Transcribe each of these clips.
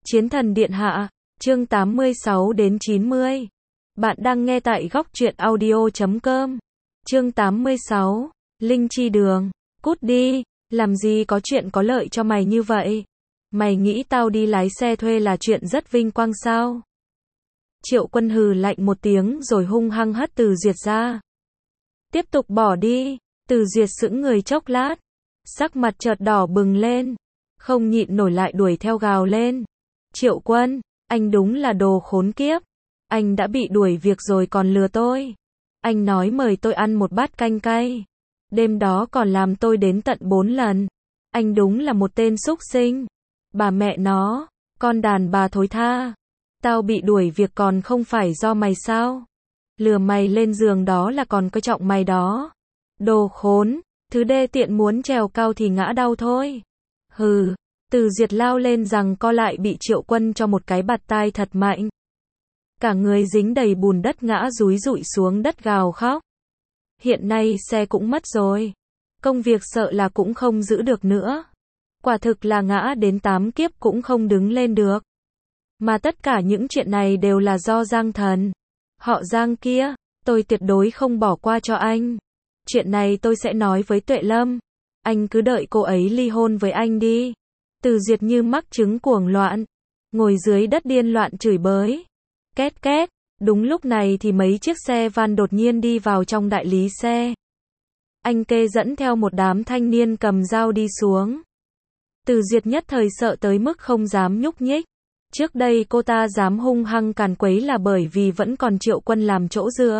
Chiến thần điện hạ, chương 86 đến 90. Bạn đang nghe tại góc truyện audio.com. Chương 86, Linh Chi Đường, cút đi, làm gì có chuyện có lợi cho mày như vậy? Mày nghĩ tao đi lái xe thuê là chuyện rất vinh quang sao? Triệu Quân hừ lạnh một tiếng rồi hung hăng hất Từ Duyệt ra. Tiếp tục bỏ đi, Từ Duyệt sững người chốc lát, sắc mặt chợt đỏ bừng lên, không nhịn nổi lại đuổi theo gào lên. Triệu Quân, anh đúng là đồ khốn kiếp. Anh đã bị đuổi việc rồi còn lừa tôi. Anh nói mời tôi ăn một bát canh cay. Đêm đó còn làm tôi đến tận 4 lần. Anh đúng là một tên súc sinh. Bà mẹ nó, con đàn bà thối tha. Tao bị đuổi việc còn không phải do mày sao? Lừa mày lên giường đó là còn coi trọng mày đó. Đồ khốn, thứ đê tiện muốn trèo cao thì ngã đau thôi. Hừ. Từ Duyệt lao lên rằng co lại bị Triệu Quân cho một cái bạt tai thật mạnh. Cả người dính đầy bùn đất ngã dúi rụi xuống đất gào khóc. Hiện nay xe cũng mất rồi. Công việc sợ là cũng không giữ được nữa. Quả thực là ngã đến 8 kiếp cũng không đứng lên được. Mà tất cả những chuyện này đều là do Giang Thần. Họ Giang kia, tôi tuyệt đối không bỏ qua cho anh. Chuyện này tôi sẽ nói với Tuệ Lâm. Anh cứ đợi cô ấy ly hôn với anh đi. Từ Duyệt như mắc chứng cuồng loạn, ngồi dưới đất điên loạn chửi bới. Két két, đúng lúc này thì mấy chiếc xe van đột nhiên đi vào trong đại lý xe. Anh Kê dẫn theo một đám thanh niên cầm dao đi xuống. Từ Duyệt nhất thời sợ tới mức không dám nhúc nhích. Trước đây cô ta dám hung hăng càn quấy là bởi vì vẫn còn Triệu Quân làm chỗ dựa.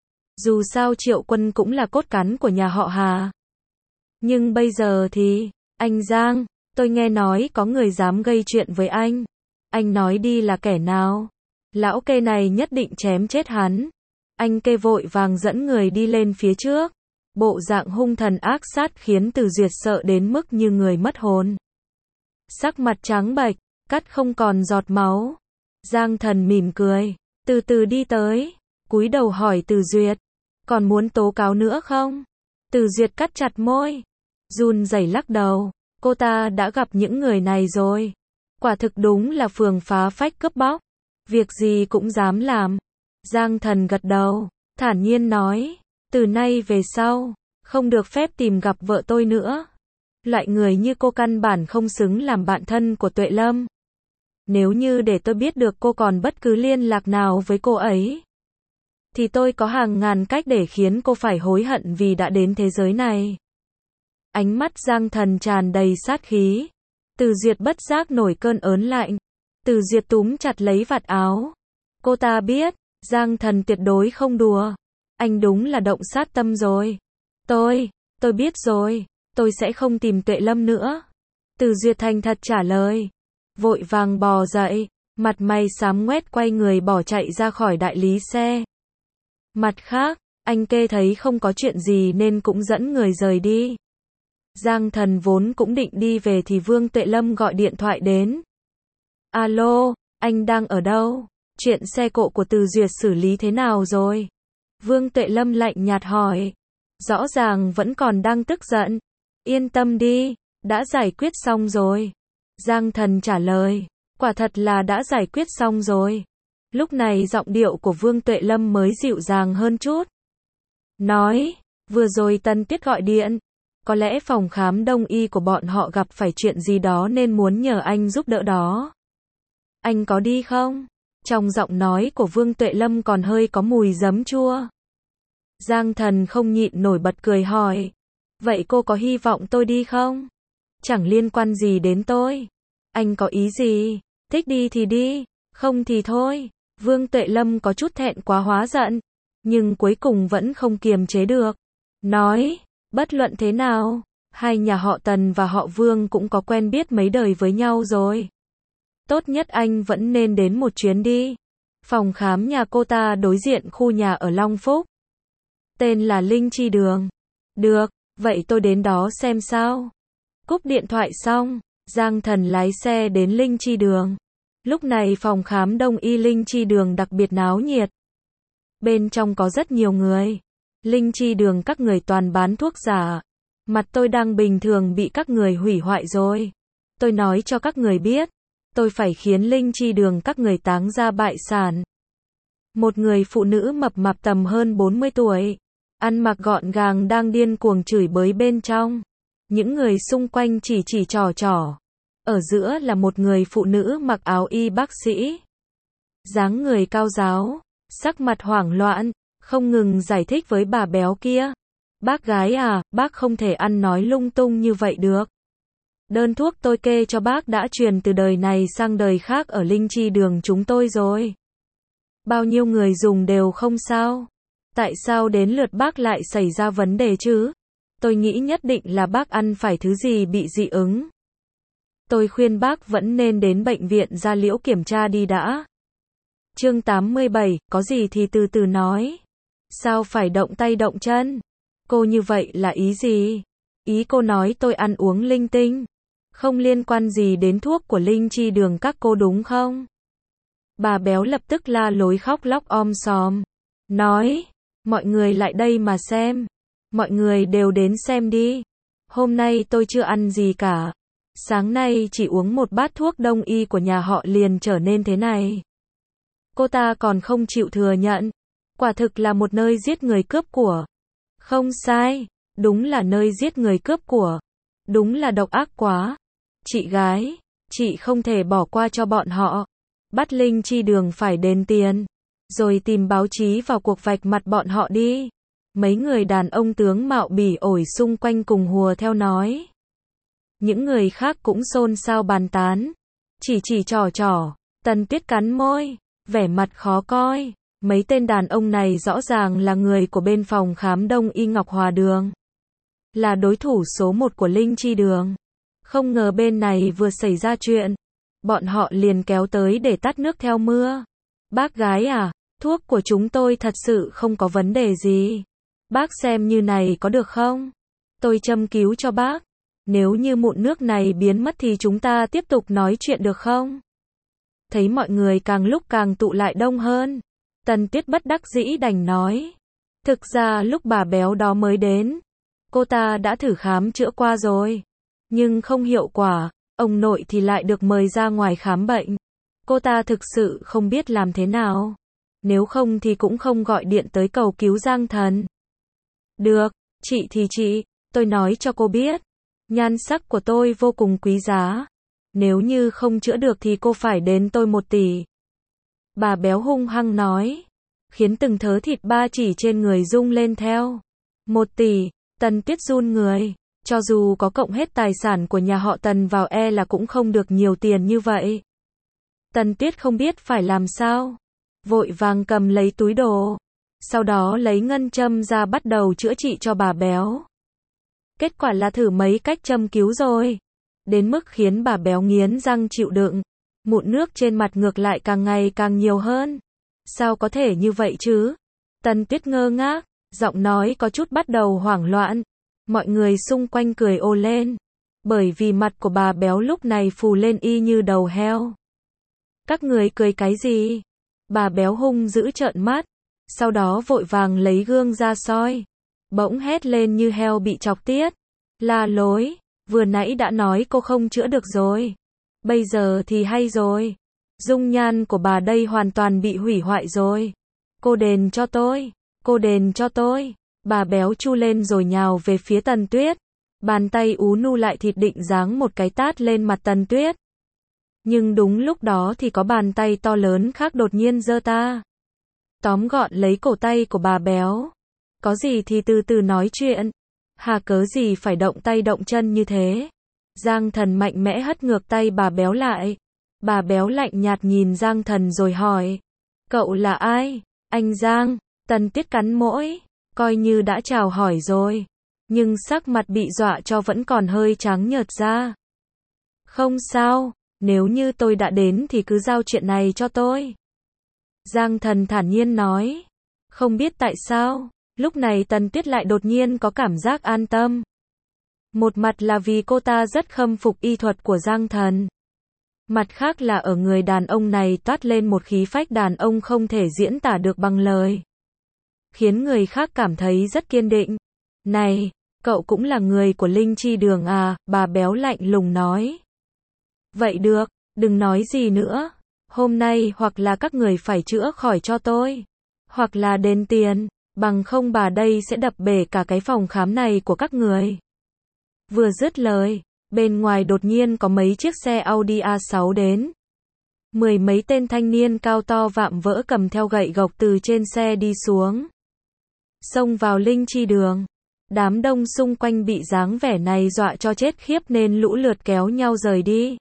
Dù sao Triệu Quân cũng là cốt cán của nhà họ Hà. Nhưng bây giờ thì, anh Giang, tôi nghe nói có người dám gây chuyện với anh. Anh nói đi là kẻ nào? Lão Kê này nhất định chém chết hắn. Anh Kê vội vàng dẫn người đi lên phía trước. Bộ dạng hung thần ác sát khiến Từ Duyệt sợ đến mức như người mất hồn. Sắc mặt trắng bệch, cắt không còn giọt máu. Giang Thần mỉm cười, từ từ đi tới, cúi đầu hỏi Từ Duyệt, còn muốn tố cáo nữa không? Từ Duyệt cắt chặt môi, run rẩy lắc đầu. Cô ta đã gặp những người này rồi. Quả thực đúng là phường phá phách cướp bóc. Việc gì cũng dám làm. Giang Thần gật đầu, thản nhiên nói, từ nay về sau, không được phép tìm gặp vợ tôi nữa. Loại người như cô căn bản không xứng làm bạn thân của Tuệ Lâm. Nếu như để tôi biết được cô còn bất cứ liên lạc nào với cô ấy, thì tôi có hàng ngàn cách để khiến cô phải hối hận vì đã đến thế giới này. Ánh mắt Giang Thần tràn đầy sát khí. Từ Duyệt bất giác nổi cơn ớn lạnh. Từ Duyệt túm chặt lấy vạt áo. Cô ta biết, Giang Thần tuyệt đối không đùa. Anh đúng là động sát tâm rồi. Tôi biết rồi. Tôi sẽ không tìm Tuệ Lâm nữa. Từ Duyệt thành thật trả lời. Vội vàng bò dậy, mặt mày xám ngoét quay người bỏ chạy ra khỏi đại lý xe. Mặt khác, anh Kê thấy không có chuyện gì nên cũng dẫn người rời đi. Giang Thần vốn cũng định đi về thì Vương Tuệ Lâm gọi điện thoại đến. Alo, anh đang ở đâu? Chuyện xe cộ của Từ Duyệt xử lý thế nào rồi? Vương Tuệ Lâm lạnh nhạt hỏi. Rõ ràng vẫn còn đang tức giận. Yên tâm đi, đã giải quyết xong rồi. Giang Thần trả lời. Quả thật là đã giải quyết xong rồi. Lúc này giọng điệu của Vương Tuệ Lâm mới dịu dàng hơn chút. Nói, vừa rồi Tân Tuyết gọi điện. Có lẽ phòng khám đông y của bọn họ gặp phải chuyện gì đó nên muốn nhờ anh giúp đỡ đó. Anh có đi không? Trong giọng nói của Vương Tuệ Lâm còn hơi có mùi giấm chua. Giang Thần không nhịn nổi bật cười hỏi. Vậy cô có hy vọng tôi đi không? Chẳng liên quan gì đến tôi. Anh có ý gì? Thích đi thì đi, không thì thôi. Vương Tuệ Lâm có chút thẹn quá hóa giận, nhưng cuối cùng vẫn không kiềm chế được. Nói, bất luận thế nào, hai nhà họ Tần và họ Vương cũng có quen biết mấy đời với nhau rồi. Tốt nhất anh vẫn nên đến một chuyến đi. Phòng khám nhà cô ta đối diện khu nhà ở Long Phúc. Tên là Linh Chi Đường. Được, vậy tôi đến đó xem sao. Cúp điện thoại xong, Giang Thần lái xe đến Linh Chi Đường. Lúc này phòng khám đông y Linh Chi Đường đặc biệt náo nhiệt. Bên trong có rất nhiều người. Linh Chi Đường các người toàn bán thuốc giả. Mặt tôi đang bình thường bị các người hủy hoại rồi. Tôi nói cho các người biết, Tôi phải khiến Linh Chi Đường các người táng ra bại sản. Một người phụ nữ mập mạp tầm hơn 40 tuổi, ăn mặc gọn gàng đang điên cuồng chửi bới bên trong. Những người xung quanh chỉ trò trò. Ở giữa là một người phụ nữ mặc áo y bác sĩ. Dáng người cao ráo, sắc mặt hoảng loạn, không ngừng giải thích với bà béo kia. Bác gái à, bác không thể ăn nói lung tung như vậy được. Đơn thuốc tôi kê cho bác đã truyền từ đời này sang đời khác ở Linh Chi Đường chúng tôi rồi. Bao nhiêu người dùng đều không sao. Tại sao đến lượt bác lại xảy ra vấn đề chứ? Tôi nghĩ nhất định là bác ăn phải thứ gì bị dị ứng. Tôi khuyên bác vẫn nên đến bệnh viện Gia Liễu kiểm tra đi đã. Chương 87, có gì thì từ từ nói. Sao phải động tay động chân? Cô như vậy là ý gì? Ý cô nói tôi ăn uống linh tinh. Không liên quan gì đến thuốc của Linh Chi Đường các cô đúng không? Bà béo lập tức la lối khóc lóc om sòm. Nói, mọi người lại đây mà xem. Mọi người đều đến xem đi. Hôm nay tôi chưa ăn gì cả. Sáng nay chỉ uống một bát thuốc đông y của nhà họ liền trở nên thế này. Cô ta còn không chịu thừa nhận. Quả thực là một nơi giết người cướp của. Không sai, đúng là nơi giết người cướp của. Đúng là độc ác quá. Chị gái, chị không thể bỏ qua cho bọn họ. Bắt Linh Chi Đường phải đền tiền. Rồi tìm báo chí vào cuộc vạch mặt bọn họ đi. Mấy người đàn ông tướng mạo bỉ ổi xung quanh cùng hùa theo nói. Những người khác cũng xôn xao bàn tán. Chỉ trò. Tần Tuyết cắn môi, vẻ mặt khó coi. Mấy tên đàn ông này rõ ràng là người của bên phòng khám Đông y Ngọc Hòa Đường. Là đối thủ số 1 của Linh Chi Đường. Không ngờ bên này vừa xảy ra chuyện. Bọn họ liền kéo tới để tát nước theo mưa. Bác gái à, thuốc của chúng tôi thật sự không có vấn đề gì. Bác xem như này có được không? Tôi châm cứu cho bác. Nếu như mụn nước này biến mất thì chúng ta tiếp tục nói chuyện được không? Thấy mọi người càng lúc càng tụ lại đông hơn. Tần Tuyết bất đắc dĩ đành nói. Thực ra lúc bà béo đó mới đến, cô ta đã thử khám chữa qua rồi. Nhưng không hiệu quả, ông nội thì lại được mời ra ngoài khám bệnh. Cô ta thực sự không biết làm thế nào. Nếu không thì cũng không gọi điện tới cầu cứu Giang Thần. Được, chị thì chị, tôi nói cho cô biết. Nhan sắc của tôi vô cùng quý giá. Nếu như không chữa được thì cô phải đến tôi 1 tỷ. Bà béo hung hăng nói. Khiến từng thớ thịt ba chỉ trên người rung lên theo. 1 tỷ, Tần Tuyết run người. Cho dù có cộng hết tài sản của nhà họ Tần vào là cũng không được nhiều tiền như vậy. Tần Tuyết không biết phải làm sao. Vội vàng cầm lấy túi đồ. Sau đó lấy ngân châm ra bắt đầu chữa trị cho bà béo. Kết quả là thử mấy cách châm cứu rồi. Đến mức khiến bà béo nghiến răng chịu đựng. Mụn nước trên mặt ngược lại càng ngày càng nhiều hơn. Sao có thể như vậy chứ? Tần Tuyết ngơ ngác, giọng nói có chút bắt đầu hoảng loạn. Mọi người xung quanh cười ồ lên. Bởi vì mặt của bà béo lúc này phù lên y như đầu heo. Các người cười cái gì? Bà béo hung dữ trợn mắt. Sau đó vội vàng lấy gương ra soi. Bỗng hét lên như heo bị chọc tiết. La lối, vừa nãy đã nói cô không chữa được rồi. Bây giờ thì hay rồi. Dung nhan của bà đây hoàn toàn bị hủy hoại rồi. Cô đền cho tôi. Cô đền cho tôi. Bà béo chu lên rồi nhào về phía Tần Tuyết. Bàn tay ú nu lại thịt định giáng một cái tát lên mặt Tần Tuyết. Nhưng đúng lúc đó thì có bàn tay to lớn khác đột nhiên giơ ta. Tóm gọn lấy cổ tay của bà béo. Có gì thì từ từ nói chuyện. Hà cớ gì phải động tay động chân như thế. Giang Thần mạnh mẽ hất ngược tay bà béo lại. Bà béo lạnh nhạt nhìn Giang Thần rồi hỏi. Cậu là ai? Anh Giang. Tần Tuyết cắn môi. Coi như đã chào hỏi rồi. Nhưng sắc mặt bị dọa cho vẫn còn hơi trắng nhợt ra. Không sao. Nếu như tôi đã đến thì cứ giao chuyện này cho tôi. Giang Thần thản nhiên nói. Không biết tại sao, lúc này Tần Tuyết lại đột nhiên có cảm giác an tâm. Một mặt là vì cô ta rất khâm phục y thuật của Giang Thần. Mặt khác là ở người đàn ông này toát lên một khí phách đàn ông không thể diễn tả được bằng lời. Khiến người khác cảm thấy rất kiên định. Này, cậu cũng là người của Linh Chi Đường à, bà béo lạnh lùng nói. Vậy được, đừng nói gì nữa. Hôm nay hoặc là các người phải chữa khỏi cho tôi, hoặc là đền tiền, bằng không bà đây sẽ đập bể cả cái phòng khám này của các người. Vừa dứt lời, bên ngoài đột nhiên có mấy chiếc xe Audi A6 đến. Mười mấy tên thanh niên cao to vạm vỡ cầm theo gậy gộc từ trên xe đi xuống, xông vào linh chi đường. Đám đông xung quanh bị dáng vẻ này dọa cho chết khiếp nên lũ lượt kéo nhau rời đi.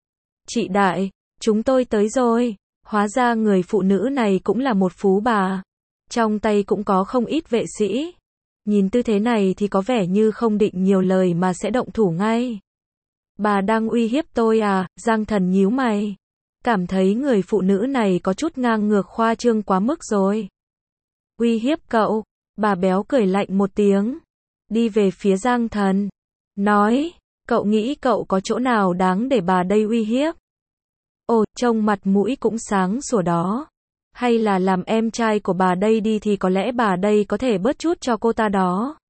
Chị đại, chúng tôi tới rồi. Hóa ra người phụ nữ này cũng là một phú bà. Trong tay cũng có không ít vệ sĩ. Nhìn tư thế này thì có vẻ như không định nhiều lời mà sẽ động thủ ngay. Bà đang uy hiếp tôi à? Giang Thần nhíu mày. Cảm thấy người phụ nữ này có chút ngang ngược khoa trương quá mức rồi. Uy hiếp cậu? Bà béo cười lạnh một tiếng. Đi về phía Giang Thần. Nói, cậu nghĩ cậu có chỗ nào đáng để bà đây uy hiếp? Ồ, trông mặt mũi cũng sáng sủa đó. Hay là làm em trai của bà đây đi thì có lẽ bà đây có thể bớt chút cho cô ta đó.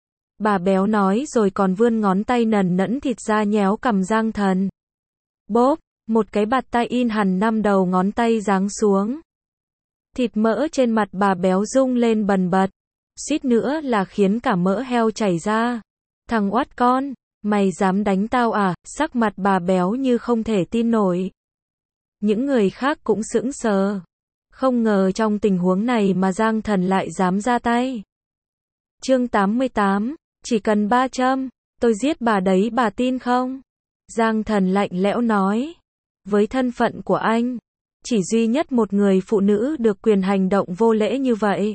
Bà béo nói rồi còn vươn ngón tay nần nẫn thịt ra nhéo cằm Giang Thần. Bốp, một cái bạt tay in hẳn 5 đầu ngón tay giáng xuống. Thịt mỡ trên mặt bà béo rung lên bần bật. Suýt nữa là khiến cả mỡ heo chảy ra. Thằng oát con, mày dám đánh tao à? Sắc mặt bà béo như không thể tin nổi. Những người khác cũng sững sờ. Không ngờ trong tình huống này mà Giang Thần lại dám ra tay. Chương 88, chỉ cần 3 châm, tôi giết bà đấy, bà tin không? Giang Thần lạnh lẽo nói. Với thân phận của anh, chỉ duy nhất một người phụ nữ được quyền hành động vô lễ như vậy.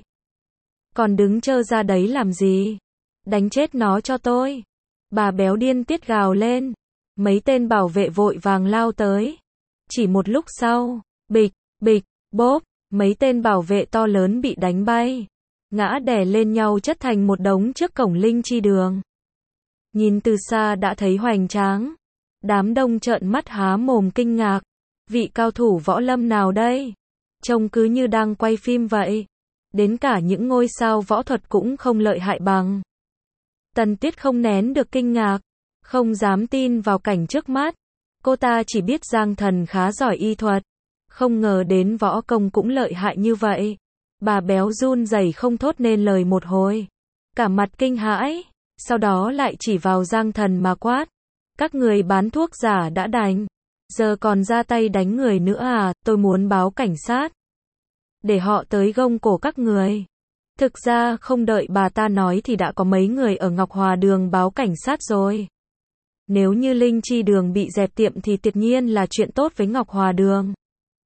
Còn đứng trơ ra đấy làm gì? Đánh chết nó cho tôi. Bà béo điên tiết gào lên. Mấy tên bảo vệ vội vàng lao tới. Chỉ một lúc sau, bịch, bịch, bốp, mấy tên bảo vệ to lớn bị đánh bay. Ngã đè lên nhau chất thành một đống trước cổng linh chi đường. Nhìn từ xa đã thấy hoành tráng. Đám đông trợn mắt há mồm kinh ngạc. Vị cao thủ võ lâm nào đây? Trông cứ như đang quay phim vậy. Đến cả những ngôi sao võ thuật cũng không lợi hại bằng. Tần Tuyết không nén được kinh ngạc, không dám tin vào cảnh trước mắt. Cô ta chỉ biết Giang Thần khá giỏi y thuật, không ngờ đến võ công cũng lợi hại như vậy. Bà béo run rẩy không thốt nên lời một hồi, cả mặt kinh hãi, sau đó lại chỉ vào Giang Thần mà quát. Các người bán thuốc giả đã đành, giờ còn ra tay đánh người nữa à? Tôi muốn báo cảnh sát, để họ tới gông cổ các người. Thực ra không đợi bà ta nói thì đã có mấy người ở Ngọc Hòa Đường báo cảnh sát rồi. Nếu như Linh Chi Đường bị dẹp tiệm thì tuyệt nhiên là chuyện tốt với Ngọc Hòa Đường.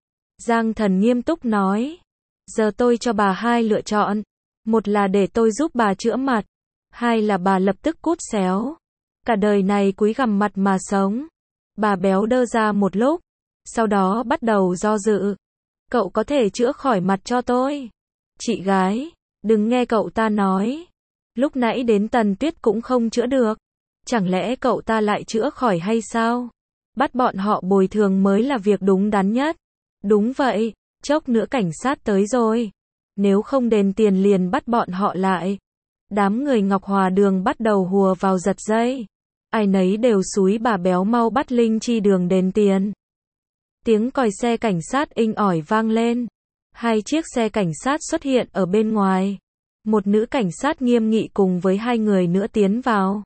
Giang Thần nghiêm túc nói. Giờ tôi cho bà hai lựa chọn. Một là để tôi giúp bà chữa mặt. Hai là bà lập tức cút xéo. Cả đời này cúi gằm mặt mà sống. Bà béo đơ ra một lúc. Sau đó bắt đầu do dự. Cậu có thể chữa khỏi mặt cho tôi. Chị gái, đừng nghe cậu ta nói. Lúc nãy đến Tần Tuyết cũng không chữa được. Chẳng lẽ cậu ta lại chữa khỏi hay sao? Bắt bọn họ bồi thường mới là việc đúng đắn nhất. Đúng vậy, chốc nữa cảnh sát tới rồi. Nếu không đền tiền liền bắt bọn họ lại. Đám người Ngọc Hòa Đường bắt đầu hùa vào giật dây. Ai nấy đều xúi bà béo mau bắt Linh Chi Đường đền tiền. Tiếng còi xe cảnh sát inh ỏi vang lên. Hai chiếc xe cảnh sát xuất hiện ở bên ngoài. Một nữ cảnh sát nghiêm nghị cùng với hai người nữa tiến vào.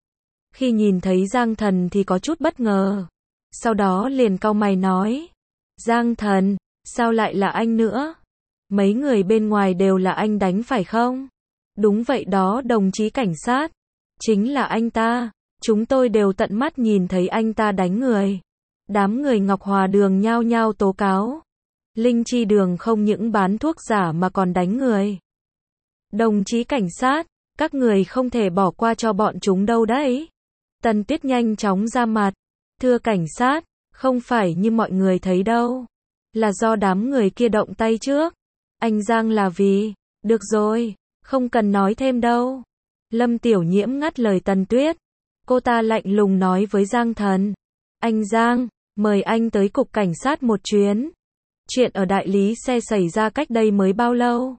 Khi nhìn thấy Giang Thần thì có chút bất ngờ. Sau đó liền cau mày nói. Giang Thần, sao lại là anh nữa? Mấy người bên ngoài đều là anh đánh phải không? Đúng vậy đó đồng chí cảnh sát. Chính là anh ta. Chúng tôi đều tận mắt nhìn thấy anh ta đánh người. Đám người Ngọc Hòa Đường nhao nhao tố cáo. Linh Chi Đường không những bán thuốc giả mà còn đánh người. Đồng chí cảnh sát, các người không thể bỏ qua cho bọn chúng đâu đấy. Tần Tuyết nhanh chóng ra mặt. Thưa cảnh sát, không phải như mọi người thấy đâu. Là do đám người kia động tay trước. Anh Giang là vì... Được rồi, không cần nói thêm đâu. Lâm Tiểu Nhiễm ngắt lời Tần Tuyết. Cô ta lạnh lùng nói với Giang Thần. Anh Giang, mời anh tới cục cảnh sát một chuyến. Chuyện ở đại lý xe xảy ra cách đây mới bao lâu?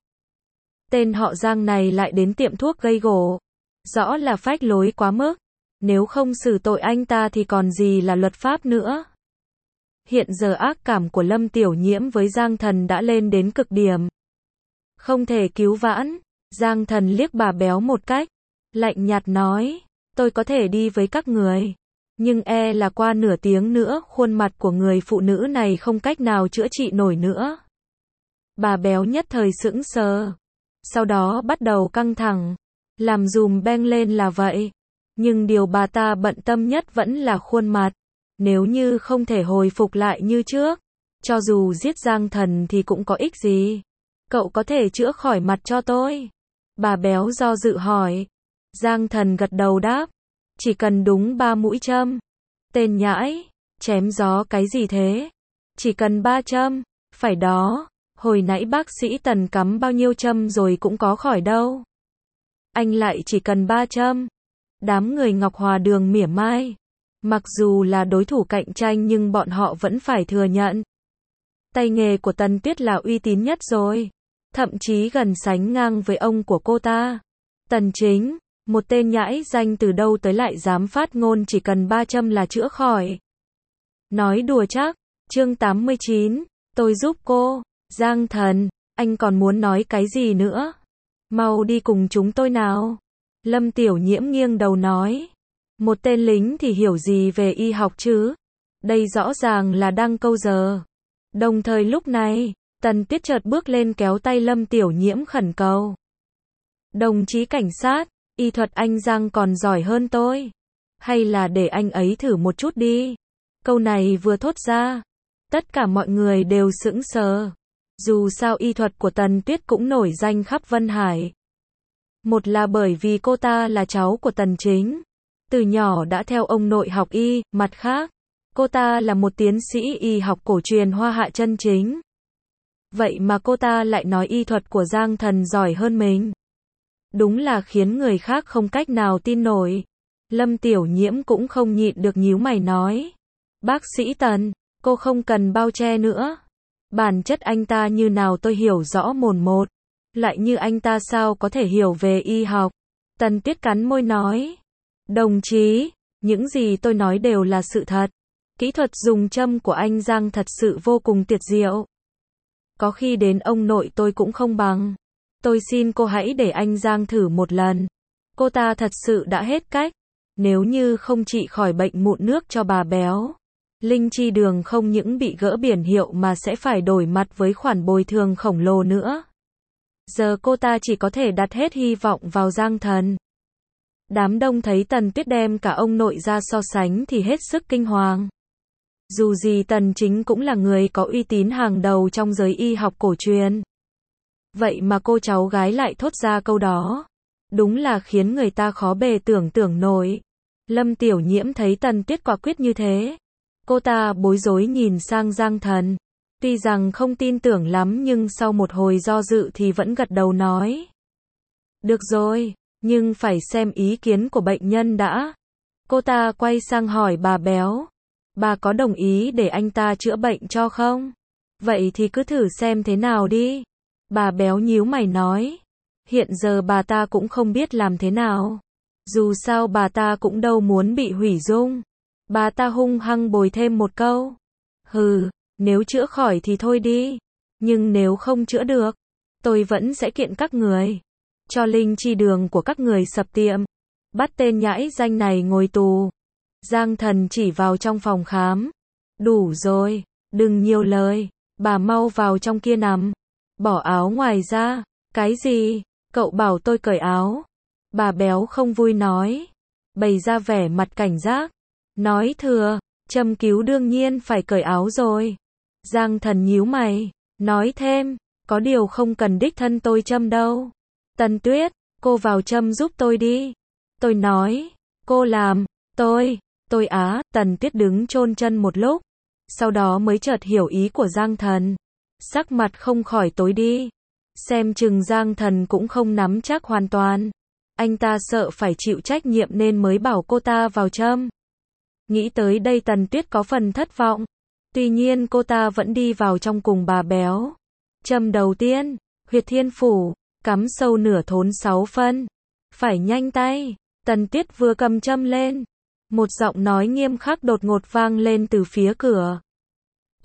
Tên họ Giang này lại đến tiệm thuốc gây gổ. Rõ là phách lối quá mức. Nếu không xử tội anh ta thì còn gì là luật pháp nữa. Hiện giờ ác cảm của Lâm Tiểu Nhiễm với Giang Thần đã lên đến cực điểm. Không thể cứu vãn. Giang Thần liếc bà béo một cách, lạnh nhạt nói, tôi có thể đi với các người. Nhưng e là qua nửa tiếng nữa khuôn mặt của người phụ nữ này không cách nào chữa trị nổi nữa. Bà béo nhất thời sững sờ. Sau đó bắt đầu căng thẳng. Làm dùm beng lên là vậy. Nhưng điều bà ta bận tâm nhất vẫn là khuôn mặt. Nếu như không thể hồi phục lại như trước, cho dù giết Giang Thần thì cũng có ích gì. Cậu có thể chữa khỏi mặt cho tôi? Bà béo do dự hỏi. Giang Thần gật đầu đáp. Chỉ cần đúng 3 mũi châm. Tên nhãi, chém gió cái gì thế? Chỉ cần 3 châm. Phải đó, hồi nãy bác sĩ Tần cắm bao nhiêu châm rồi cũng có khỏi đâu. Anh lại chỉ cần 3 châm. Đám người Ngọc Hòa Đường mỉa mai. Mặc dù là đối thủ cạnh tranh nhưng bọn họ vẫn phải thừa nhận. Tay nghề của Tần Tuyết là uy tín nhất rồi. Thậm chí gần sánh ngang với ông của cô ta. Tần Chính, một tên nhãi danh từ đâu tới lại dám phát ngôn chỉ cần 3 châm là chữa khỏi. Nói đùa chắc. Chương 89, tôi giúp cô. Giang Thần, anh còn muốn nói cái gì nữa? Mau đi cùng chúng tôi nào. Lâm Tiểu Nhiễm nghiêng đầu nói. Một tên lính thì hiểu gì về y học chứ? Đây rõ ràng là đang câu giờ. Đồng thời lúc này, Tần Tuyết chợt bước lên kéo tay Lâm Tiểu Nhiễm khẩn cầu. Đồng chí cảnh sát, y thuật anh Giang còn giỏi hơn tôi. Hay là để anh ấy thử một chút đi. Câu này vừa thốt ra, tất cả mọi người đều sững sờ. Dù sao y thuật của Tần Tuyết cũng nổi danh khắp Vân Hải. Một là bởi vì cô ta là cháu của Tần Chính. Từ nhỏ đã theo ông nội học y, mặt khác, cô ta là một tiến sĩ y học cổ truyền Hoa Hạ chân chính. Vậy mà cô ta lại nói y thuật của Giang Thần giỏi hơn mình. Đúng là khiến người khác không cách nào tin nổi. Lâm Tiểu Nhiễm cũng không nhịn được nhíu mày nói. Bác sĩ Tần, cô không cần bao che nữa. Bản chất anh ta như nào tôi hiểu rõ mồn một. Lại như anh ta sao có thể hiểu về y học. Tần Tuyết cắn môi nói. Đồng chí, những gì tôi nói đều là sự thật. Kỹ thuật dùng châm của anh Giang thật sự vô cùng tuyệt diệu. Có khi đến ông nội tôi cũng không bằng. Tôi xin cô hãy để anh Giang thử một lần. Cô ta thật sự đã hết cách. Nếu như không trị khỏi bệnh mụn nước cho bà béo, Linh Chi Đường không những bị gỡ biển hiệu mà sẽ phải đổi mặt với khoản bồi thường khổng lồ nữa. Giờ cô ta chỉ có thể đặt hết hy vọng vào Giang Thần. Đám đông thấy Tần Tuyết đem cả ông nội ra so sánh thì hết sức kinh hoàng. Dù gì Tần Chính cũng là người có uy tín hàng đầu trong giới y học cổ truyền. Vậy mà cô cháu gái lại thốt ra câu đó. Đúng là khiến người ta khó bề tưởng tượng nổi. Lâm Tiểu Nhiễm thấy Tần Tuyết quả quyết như thế. Cô ta bối rối nhìn sang Giang Thần. Tuy rằng không tin tưởng lắm nhưng sau một hồi do dự thì vẫn gật đầu nói. Được rồi, nhưng phải xem ý kiến của bệnh nhân đã. Cô ta quay sang hỏi bà béo. Bà có đồng ý để anh ta chữa bệnh cho không? Vậy thì cứ thử xem thế nào đi. Bà béo nhíu mày nói. Hiện giờ bà ta cũng không biết làm thế nào. Dù sao bà ta cũng đâu muốn bị hủy dung. Bà ta hung hăng bồi thêm một câu. Hừ, nếu chữa khỏi thì thôi đi. Nhưng nếu không chữa được, tôi vẫn sẽ kiện các người. Cho Linh Chi Đường của các người sập tiệm. Bắt tên nhãi danh này ngồi tù. Giang Thần chỉ vào trong phòng khám. Đủ rồi, đừng nhiều lời. Bà mau vào trong kia nằm. Bỏ áo ngoài ra. Cái gì? Cậu bảo tôi cởi áo. Bà béo không vui nói. Bày ra vẻ mặt cảnh giác. Nói thừa, châm cứu đương nhiên phải cởi áo rồi. Giang Thần nhíu mày. Nói thêm, có điều không cần đích thân tôi châm đâu. Tần Tuyết, cô vào châm giúp tôi đi. Tôi nói, cô làm, tôi á. Tần Tuyết đứng chôn chân một lúc. Sau đó mới chợt hiểu ý của Giang Thần. Sắc mặt không khỏi tối đi. Xem chừng Giang Thần cũng không nắm chắc hoàn toàn. Anh ta sợ phải chịu trách nhiệm nên mới bảo cô ta vào châm. Nghĩ tới đây Tần Tuyết có phần thất vọng. Tuy nhiên cô ta vẫn đi vào trong cùng bà béo. Châm đầu tiên, huyệt thiên phủ, cắm sâu nửa thốn 6 phân. Phải nhanh tay. Tần Tuyết vừa cầm châm lên. Một giọng nói nghiêm khắc đột ngột vang lên từ phía cửa.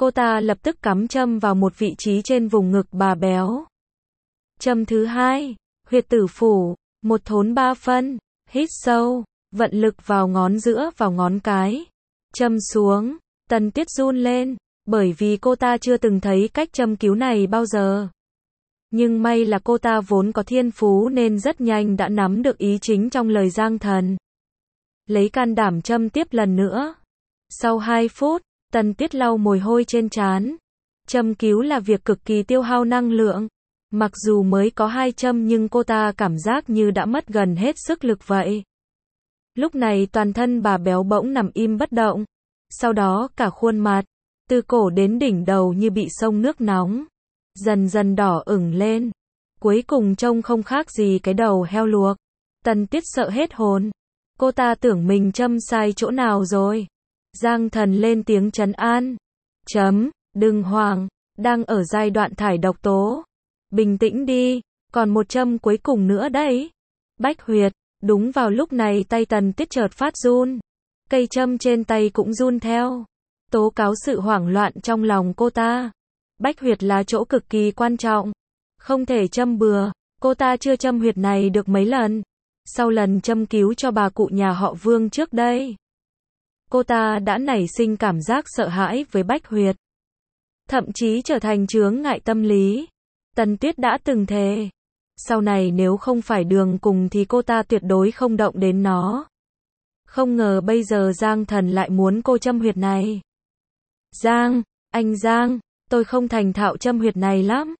Cô ta lập tức cắm châm vào một vị trí trên vùng ngực bà béo. Châm thứ hai, huyệt tử phủ, một thốn 3 phân, hít sâu, vận lực vào ngón giữa vào ngón cái. Châm xuống, Tần Tuyết run lên, bởi vì cô ta chưa từng thấy cách châm cứu này bao giờ. Nhưng may là cô ta vốn có thiên phú nên rất nhanh đã nắm được ý chính trong lời Giang Thần. Lấy can đảm châm tiếp lần nữa. Sau 2 phút, Tần Tuyết lau mồ hôi trên trán. Châm cứu là việc cực kỳ tiêu hao năng lượng. Mặc dù mới có 2 châm nhưng cô ta cảm giác như đã mất gần hết sức lực vậy. Lúc này toàn thân bà béo bỗng nằm im bất động. Sau đó cả khuôn mặt, từ cổ đến đỉnh đầu như bị xông nước nóng. Dần dần đỏ ửng lên. Cuối cùng trông không khác gì cái đầu heo luộc. Tần Tuyết sợ hết hồn. Cô ta tưởng mình châm sai chỗ nào rồi. Giang Thần lên tiếng trấn an. Đừng hoảng, đang ở giai đoạn thải độc tố. Bình tĩnh đi, còn một châm cuối cùng nữa đấy. Bách huyệt, đúng vào lúc này tay Tần Tuyết chợt phát run. Cây châm trên tay cũng run theo. Tố cáo sự hoảng loạn trong lòng cô ta. Bách huyệt là chỗ cực kỳ quan trọng. Không thể châm bừa, cô ta chưa châm huyệt này được mấy lần. Sau lần châm cứu cho bà cụ nhà họ Vương trước đây, cô ta đã nảy sinh cảm giác sợ hãi với bách huyệt. Thậm chí trở thành chướng ngại tâm lý. Tần Tuyết đã từng thề. Sau này nếu không phải đường cùng thì cô ta tuyệt đối không động đến nó. Không ngờ bây giờ Giang Thần lại muốn cô châm huyệt này. Anh Giang, tôi không thành thạo châm huyệt này lắm.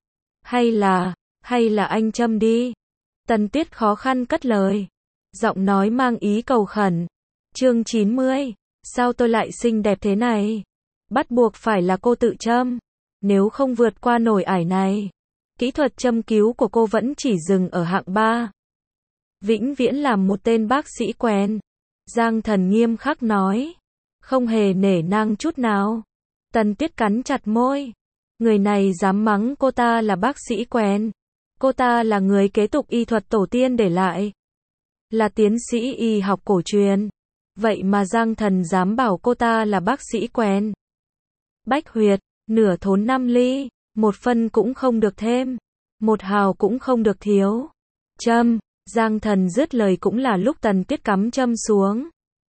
Hay là anh châm đi. Tần Tuyết khó khăn cất lời. Giọng nói mang ý cầu khẩn. Chương 90. Sao tôi lại xinh đẹp thế này? Bắt buộc phải là cô tự châm. Nếu không vượt qua nổi ải này, kỹ thuật châm cứu của cô vẫn chỉ dừng ở hạng 3. Vĩnh viễn làm một tên bác sĩ quen. Giang Thần nghiêm khắc nói. Không hề nể nang chút nào. Tần Tuyết cắn chặt môi. Người này dám mắng cô ta là bác sĩ quen. Cô ta là người kế tục y thuật tổ tiên để lại. Là tiến sĩ y học cổ truyền. Vậy mà Giang Thần dám bảo cô ta là bác sĩ quen. Bách huyệt, nửa thốn 5 ly, 1 phân cũng không được thêm, 1 hào cũng không được thiếu. Châm, Giang Thần dứt lời cũng là lúc Tần Tuyết cắm châm xuống.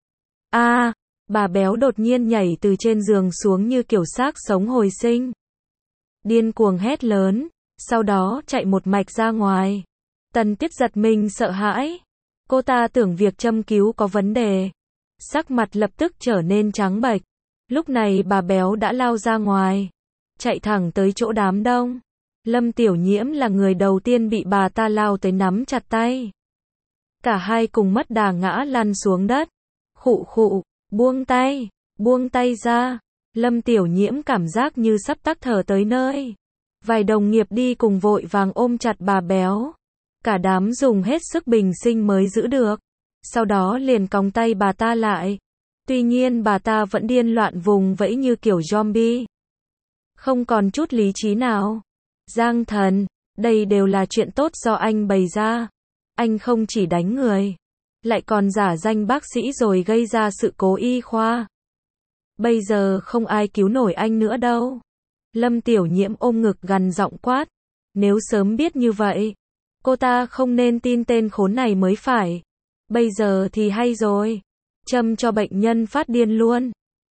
Bà béo đột nhiên nhảy từ trên giường xuống như kiểu xác sống hồi sinh. Điên cuồng hét lớn, sau đó chạy một mạch ra ngoài. Tần Tuyết giật mình sợ hãi. Cô ta tưởng việc châm cứu có vấn đề. Sắc mặt lập tức trở nên trắng bệch. Lúc này bà béo đã lao ra ngoài, chạy thẳng tới chỗ đám đông. Lâm Tiểu Nhiễm là người đầu tiên bị bà ta lao tới nắm chặt tay. Cả hai cùng mất đà ngã lăn xuống đất. Khụ, buông tay ra. Lâm Tiểu Nhiễm cảm giác như sắp tắc thở tới nơi. Vài đồng nghiệp đi cùng vội vàng ôm chặt bà béo. Cả đám dùng hết sức bình sinh mới giữ được. Sau đó liền còng tay bà ta lại. Tuy nhiên bà ta vẫn điên loạn vùng vẫy như kiểu zombie. Không còn chút lý trí nào. Giang Thần, đây đều là chuyện tốt do anh bày ra. Anh không chỉ đánh người, lại còn giả danh bác sĩ rồi gây ra sự cố y khoa. Bây giờ không ai cứu nổi anh nữa đâu. Lâm Tiểu Nhiễm ôm ngực gằn giọng quát. Nếu sớm biết như vậy, cô ta không nên tin tên khốn này mới phải. Bây giờ thì hay rồi. Châm cho bệnh nhân phát điên luôn.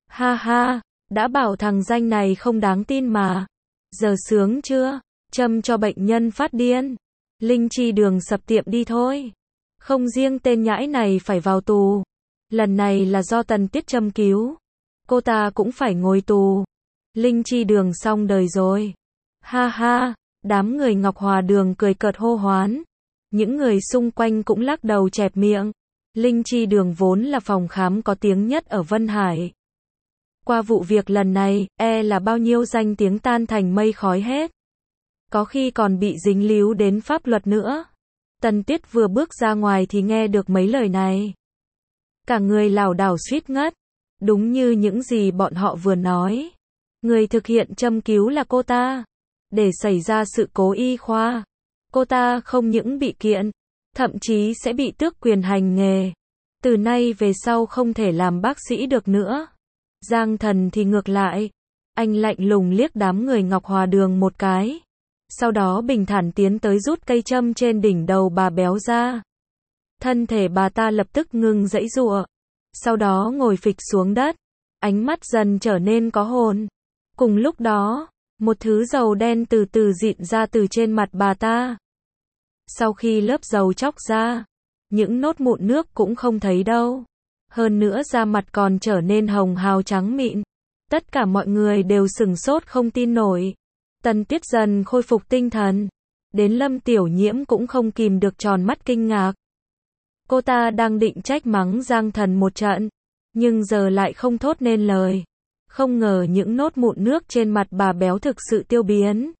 Ha, đã bảo thằng danh này không đáng tin mà. Giờ sướng chưa? Châm cho bệnh nhân phát điên. Linh Chi Đường sập tiệm đi thôi. Không riêng tên nhãi này phải vào tù. Lần này là do Tần Tuyết châm cứu. Cô ta cũng phải ngồi tù. Linh Chi Đường xong đời rồi. Ha, đám người Ngọc Hòa Đường cười cợt hô hoán. Những người xung quanh cũng lắc đầu chẹp miệng. Linh Chi Đường vốn là phòng khám có tiếng nhất ở Vân Hải. Qua vụ việc lần này, là bao nhiêu danh tiếng tan thành mây khói hết. Có khi còn bị dính líu đến pháp luật nữa. Tần Tuyết vừa bước ra ngoài thì nghe được mấy lời này. Cả người lảo đảo suýt ngất. Đúng như những gì bọn họ vừa nói. Người thực hiện châm cứu là cô ta. Để xảy ra sự cố y khoa, cô ta không những bị kiện, thậm chí sẽ bị tước quyền hành nghề. Từ nay về sau không thể làm bác sĩ được nữa. Giang Thần thì ngược lại. Anh lạnh lùng liếc đám người Ngọc Hòa Đường một cái. Sau đó bình thản tiến tới rút cây châm trên đỉnh đầu bà béo ra. Thân thể bà ta lập tức ngừng giãy giụa. Sau đó ngồi phịch xuống đất. Ánh mắt dần trở nên có hồn. Cùng lúc đó, một thứ dầu đen từ từ rịn ra từ trên mặt bà ta. Sau khi lớp dầu chóc ra, những nốt mụn nước cũng không thấy đâu. Hơn nữa da mặt còn trở nên hồng hào trắng mịn. Tất cả mọi người đều sửng sốt không tin nổi. Tần Tuyết dần khôi phục tinh thần. Đến Lâm Tiểu Nhiễm cũng không kìm được tròn mắt kinh ngạc. Cô ta đang định trách mắng Giang Thần một trận, nhưng giờ lại không thốt nên lời. Không ngờ những nốt mụn nước trên mặt bà béo thực sự tiêu biến.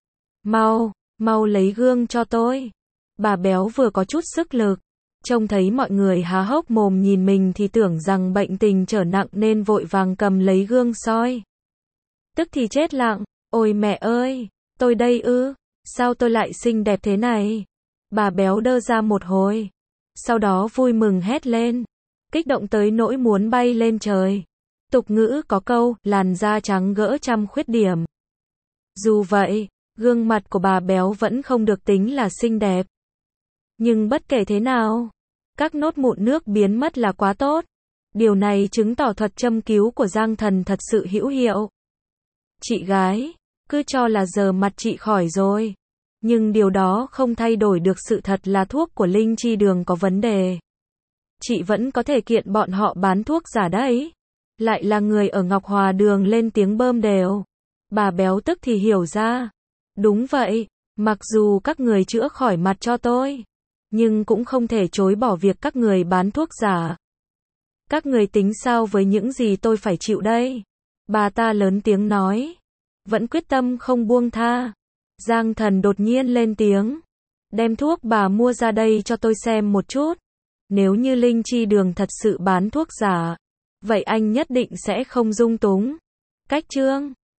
Mau lấy gương cho tôi. Bà béo vừa có chút sức lực. Trông thấy mọi người há hốc mồm nhìn mình thì tưởng rằng bệnh tình trở nặng nên vội vàng cầm lấy gương soi. Tức thì chết lặng. Ôi mẹ ơi, tôi đây ư, sao tôi lại xinh đẹp thế này? Bà béo đơ ra một hồi. Sau đó vui mừng hét lên. Kích động tới nỗi muốn bay lên trời. Tục ngữ có câu, làn da trắng gỡ trăm khuyết điểm. Dù vậy, gương mặt của bà béo vẫn không được tính là xinh đẹp. Nhưng bất kể thế nào, các nốt mụn nước biến mất là quá tốt. Điều này chứng tỏ thuật châm cứu của Giang Thần thật sự hữu hiệu. Chị gái, cứ cho là giờ mặt chị khỏi rồi. Nhưng điều đó không thay đổi được sự thật là thuốc của Linh Chi Đường có vấn đề. Chị vẫn có thể kiện bọn họ bán thuốc giả đấy. Lại là người ở Ngọc Hòa Đường lên tiếng bơm đều. Bà béo tức thì hiểu ra. Đúng vậy, mặc dù các người chữa khỏi mặt cho tôi, nhưng cũng không thể chối bỏ việc các người bán thuốc giả. Các người tính sao với những gì tôi phải chịu đây? Bà ta lớn tiếng nói. Vẫn quyết tâm không buông tha. Giang Thần đột nhiên lên tiếng. Đem thuốc bà mua ra đây cho tôi xem một chút. Nếu như Linh Chi Đường thật sự bán thuốc giả, vậy anh nhất định sẽ không dung túng. Cách chương